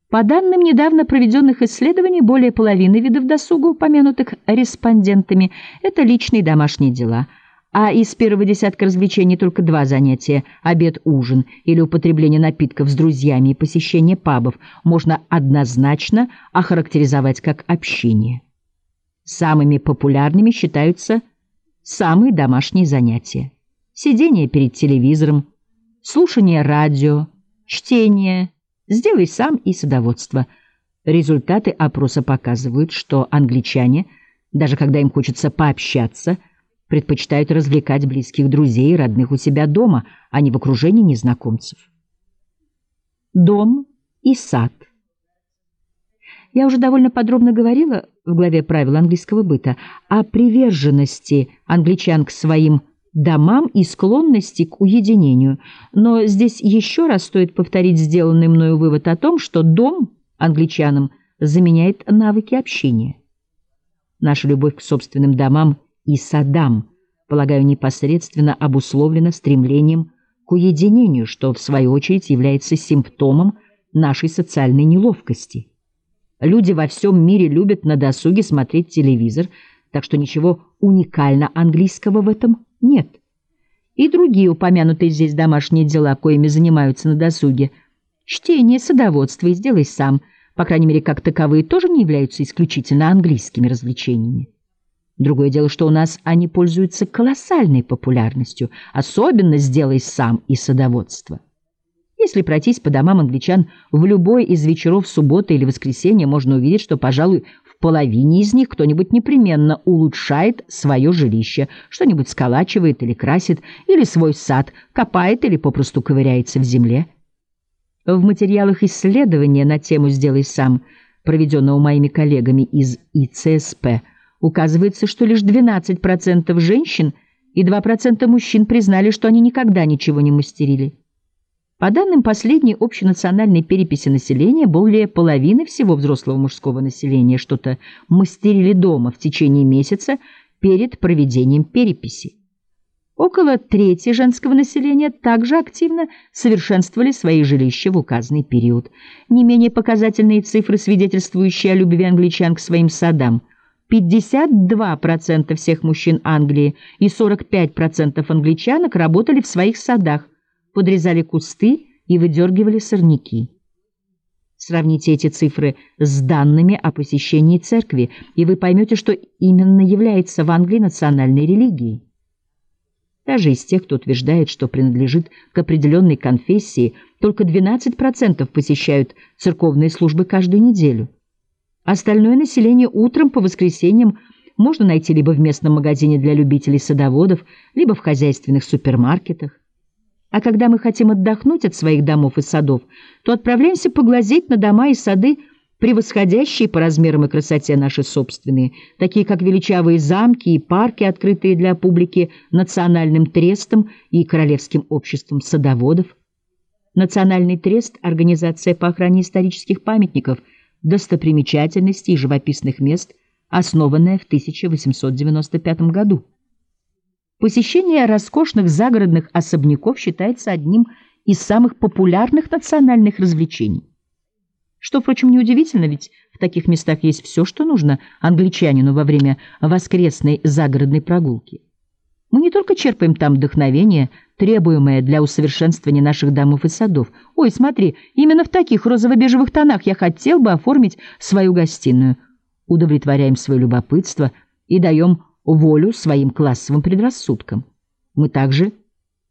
По данным недавно проведенных исследований, более половины видов досуга, упомянутых респондентами, это личные домашние дела, а из первого десятка развлечений только 2 занятия – обед-ужин или употребление напитков с друзьями и посещение пабов – можно однозначно охарактеризовать как общение. Самыми популярными считаются самые домашние занятия: сидение перед телевизором, слушание радио, чтение, сделай сам и садоводство. Результаты опроса показывают, что англичане, даже когда им хочется пообщаться, предпочитают развлекать близких друзей и родных у себя дома, а не в окружении незнакомцев. Дом и сад. Я уже довольно подробно говорила в главе «Правил английского быта» о приверженности англичан к своим домам и склонности к уединению, но здесь еще раз стоит повторить сделанный мною вывод о том, что дом англичанам заменяет навыки общения. Наша любовь к собственным домам и садам, полагаю, непосредственно обусловлена стремлением к уединению, что, в свою очередь, является симптомом нашей социальной неловкости. Люди во всем мире любят на досуге смотреть телевизор, так что ничего уникально английского в этом нет. И другие упомянутые здесь домашние дела, коими занимаются на досуге, чтение, садоводство и сделай сам, по крайней мере, как таковые, тоже не являются исключительно английскими развлечениями. Другое дело, что у нас они пользуются колоссальной популярностью, особенно сделай сам и садоводство. Если пройтись по домам англичан в любой из вечеров субботы или воскресенья, можно увидеть, что, пожалуй, в половине из них кто-нибудь непременно улучшает свое жилище, что-нибудь сколачивает или красит, или свой сад копает или попросту ковыряется в земле. В материалах исследования на тему «Сделай сам», проведенного моими коллегами из ИЦСП, указывается, что лишь 12% женщин и 2% мужчин признали, что они никогда ничего не мастерили. По данным последней общенациональной переписи населения, более половины всего взрослого мужского населения что-то мастерили дома в течение месяца перед проведением переписи. Около трети женского населения также активно совершенствовали свои жилища в указанный период. Не менее показательные цифры, свидетельствующие о любви англичан к своим садам. 52% всех мужчин Англии и 45% англичанок работали в своих садах, подрезали кусты и выдергивали сорняки. Сравните эти цифры с данными о посещении церкви, и вы поймете, что именно является в Англии национальной религией. Даже из тех, кто утверждает, что принадлежит к определенной конфессии, только 12% посещают церковные службы каждую неделю. Остальное население утром по воскресеньям можно найти либо в местном магазине для любителей садоводов, либо в хозяйственных супермаркетах. А когда мы хотим отдохнуть от своих домов и садов, то отправляемся поглазеть на дома и сады, превосходящие по размерам и красоте наши собственные, такие как величавые замки и парки, открытые для публики Национальным трестом и Королевским обществом садоводов. Национальный трест – организация по охране исторических памятников, достопримечательностей и живописных мест, основанная в 1895 году. Посещение роскошных загородных особняков считается одним из самых популярных национальных развлечений. Что, впрочем, неудивительно, ведь в таких местах есть все, что нужно англичанину во время воскресной загородной прогулки. Мы не только черпаем там вдохновение, требуемое для усовершенствования наших домов и садов. Ой, смотри, именно в таких розово-бежевых тонах я хотел бы оформить свою гостиную. Удовлетворяем свое любопытство и даем волю своим классовым предрассудкам. Мы также